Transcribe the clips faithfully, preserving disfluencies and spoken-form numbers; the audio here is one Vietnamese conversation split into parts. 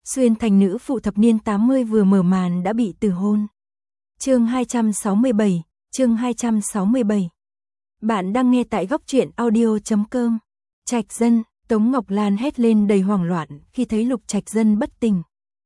Xuyên thành nữ phụ thập niên tám mươi vừa mở màn đã bị từ hôn. Chương hai trăm sáu mươi bảy, chương hai trăm sáu mươi bảy. Bạn đang nghe tại góc truyện audio chấm com. Trạch Dân, Tống Ngọc Lan hét lên đầy hoảng loạn khi thấy Lục Trạch Dân bất tỉnh.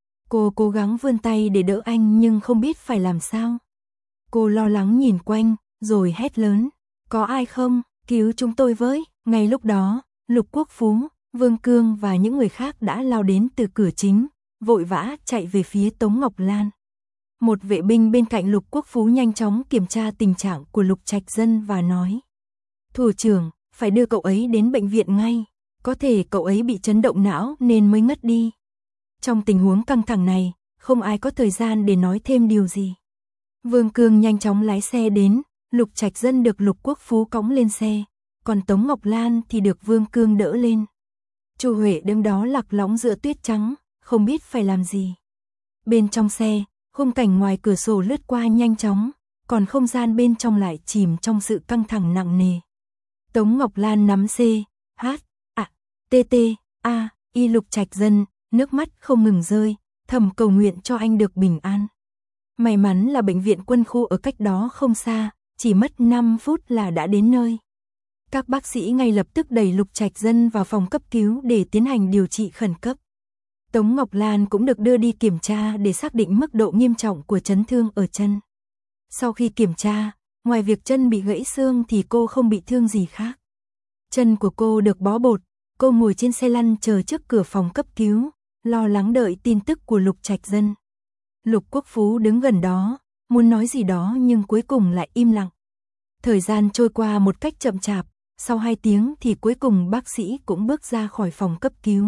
Cô cố gắng vươn tay để đỡ anh nhưng không biết phải làm sao. Cô lo lắng nhìn quanh, rồi hét lớn, có ai không, cứu chúng tôi với. Ngay lúc đó, Lục Quốc Phú, Vương Cương và những người khác đã lao đến từ cửa chính, vội vã chạy về phía Tống Ngọc Lan. Một vệ binh bên cạnh Lục Quốc Phú nhanh chóng kiểm tra tình trạng của Lục Trạch Dân và nói, thủ trưởng, phải đưa cậu ấy đến bệnh viện ngay, có thể cậu ấy bị chấn động não nên mới ngất đi. Trong tình huống căng thẳng này, không ai có thời gian để nói thêm điều gì. Vương Cương nhanh chóng lái xe đến, Lục Trạch Dân được Lục Quốc Phú cõng lên xe, còn Tống Ngọc Lan thì được Vương Cương đỡ lên. Chu Huệ đứng đó lạc lõng giữa tuyết trắng, không biết phải làm gì. Bên trong xe, khung cảnh ngoài cửa sổ lướt qua nhanh chóng, còn không gian bên trong lại chìm trong sự căng thẳng nặng nề. Tống Ngọc Lan nắm C, H, A, T T, A, Y Lục Trạch Dân, nước mắt không ngừng rơi, thầm cầu nguyện cho anh được bình an. May mắn là bệnh viện quân khu ở cách đó không xa, chỉ mất năm phút là đã đến nơi. Các bác sĩ ngay lập tức đẩy Lục Trạch Dân vào phòng cấp cứu để tiến hành điều trị khẩn cấp. Tống Ngọc Lan cũng được đưa đi kiểm tra để xác định mức độ nghiêm trọng của chấn thương ở chân. Sau khi kiểm tra, ngoài việc chân bị gãy xương thì cô không bị thương gì khác. Chân của cô được bó bột, cô ngồi trên xe lăn chờ trước cửa phòng cấp cứu, lo lắng đợi tin tức của Lục Trạch Dân. Lục Quốc Phú đứng gần đó, muốn nói gì đó nhưng cuối cùng lại im lặng. Thời gian trôi qua một cách chậm chạp, sau hai tiếng thì cuối cùng bác sĩ cũng bước ra khỏi phòng cấp cứu.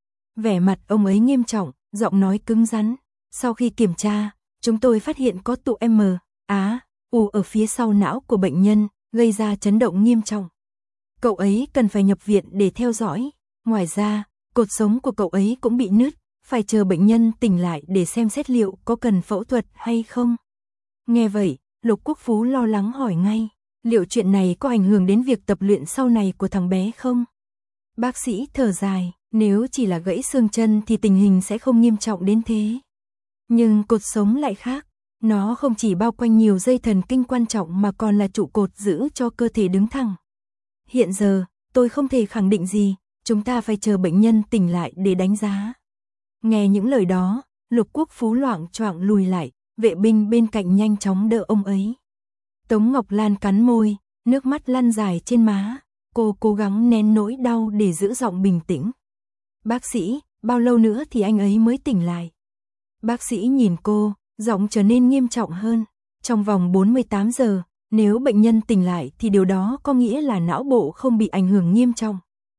Vẻ mặt ông ấy nghiêm trọng, giọng nói cứng rắn. Sau khi kiểm tra, chúng tôi phát hiện có tụ M, Á, U ở phía sau não của bệnh nhân, gây ra chấn động nghiêm trọng. Cậu ấy cần phải nhập viện để theo dõi. Ngoài ra, cột sống của cậu ấy cũng bị nứt, phải chờ bệnh nhân tỉnh lại để xem xét liệu có cần phẫu thuật hay không. Nghe vậy, Lục Quốc Phú lo lắng hỏi ngay, liệu chuyện này có ảnh hưởng đến việc tập luyện sau này của thằng bé không? Bác sĩ thở dài, nếu chỉ là gãy xương chân thì tình hình sẽ không nghiêm trọng đến thế. Nhưng cột sống lại khác, nó không chỉ bao quanh nhiều dây thần kinh quan trọng mà còn là trụ cột giữ cho cơ thể đứng thẳng. Hiện giờ, tôi không thể khẳng định gì, chúng ta phải chờ bệnh nhân tỉnh lại để đánh giá. Nghe những lời đó, Lục Quốc Phú loạng choạng lùi lại, vệ binh bên cạnh nhanh chóng đỡ ông ấy. Tống Ngọc Lan cắn môi, nước mắt lăn dài trên má, cô cố gắng nén nỗi đau để giữ giọng bình tĩnh. Bác sĩ, bao lâu nữa thì anh ấy mới tỉnh lại? Bác sĩ nhìn cô, giọng trở nên nghiêm trọng hơn. Trong vòng bốn mươi tám giờ, nếu bệnh nhân tỉnh lại thì điều đó có nghĩa là não bộ không bị ảnh hưởng nghiêm trọng.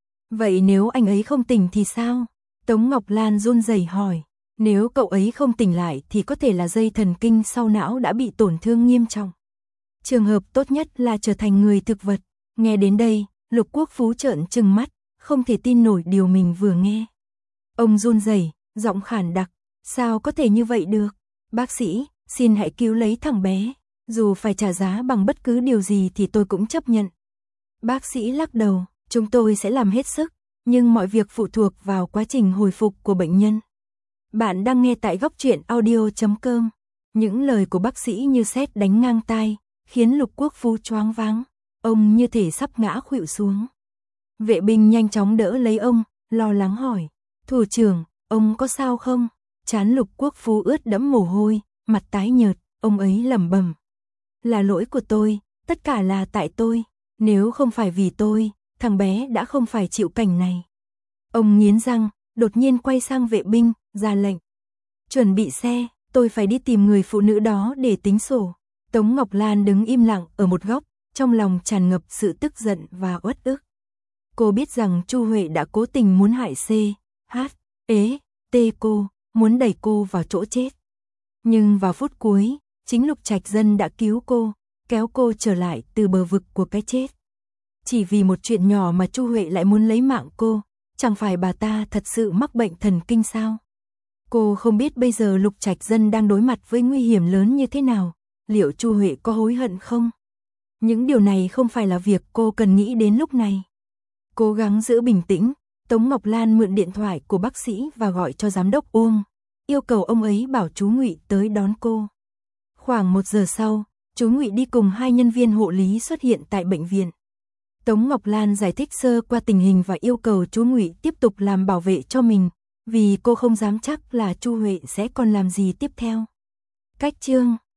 Vậy nếu anh ấy không tỉnh thì sao? Tống Ngọc Lan run rẩy hỏi. Nếu cậu ấy không tỉnh lại thì có thể là dây thần kinh sau não đã bị tổn thương nghiêm trọng. Trường hợp tốt nhất là trở thành người thực vật. Nghe đến đây, Lục Quốc Phú trợn trừng mắt, không thể tin nổi điều mình vừa nghe. Ông run rẩy, giọng khản đặc, sao có thể như vậy được? Bác sĩ, xin hãy cứu lấy thằng bé, dù phải trả giá bằng bất cứ điều gì thì tôi cũng chấp nhận. Bác sĩ lắc đầu, chúng tôi sẽ làm hết sức, nhưng mọi việc phụ thuộc vào quá trình hồi phục của bệnh nhân. Bạn đang nghe tại góc truyện audio chấm com. Những lời của bác sĩ như sét đánh ngang tai, khiến Lục Quốc Phú choáng váng, ông như thể sắp ngã khuỵu xuống. Vệ binh nhanh chóng đỡ lấy ông, lo lắng hỏi, thủ trưởng, ông có sao không? Trán Lục Quốc Phú ướt đẫm mồ hôi, mặt tái nhợt, ông ấy lẩm bẩm, là lỗi của tôi, tất cả là tại tôi, nếu không phải vì tôi, thằng bé đã không phải chịu cảnh này. Ông nghiến răng, đột nhiên quay sang vệ binh, ra lệnh, chuẩn bị xe, tôi phải đi tìm người phụ nữ đó để tính sổ. Tống Ngọc Lan đứng im lặng ở một góc, trong lòng tràn ngập sự tức giận và uất ức. Cô biết rằng Chu Huệ đã cố tình muốn hại C, H, E, T cô, muốn đẩy cô vào chỗ chết. Nhưng vào phút cuối, chính Lục Trạch Dân đã cứu cô, kéo cô trở lại từ bờ vực của cái chết. Chỉ vì một chuyện nhỏ mà Chu Huệ lại muốn lấy mạng cô, chẳng phải bà ta thật sự mắc bệnh thần kinh sao? Cô không biết bây giờ Lục Trạch Dân đang đối mặt với nguy hiểm lớn như thế nào, liệu Chu Huệ có hối hận không? Những điều này không phải là việc cô cần nghĩ đến lúc này. Cố gắng giữ bình tĩnh, Tống Ngọc Lan mượn điện thoại của bác sĩ và gọi cho giám đốc Uông, yêu cầu ông ấy bảo chú Ngụy tới đón cô. Khoảng một giờ sau, chú Ngụy đi cùng hai nhân viên hộ lý xuất hiện tại bệnh viện. Tống Ngọc Lan giải thích sơ qua tình hình và yêu cầu chú Ngụy tiếp tục làm bảo vệ cho mình, vì cô không dám chắc là Chu Huệ sẽ còn làm gì tiếp theo. Cách chương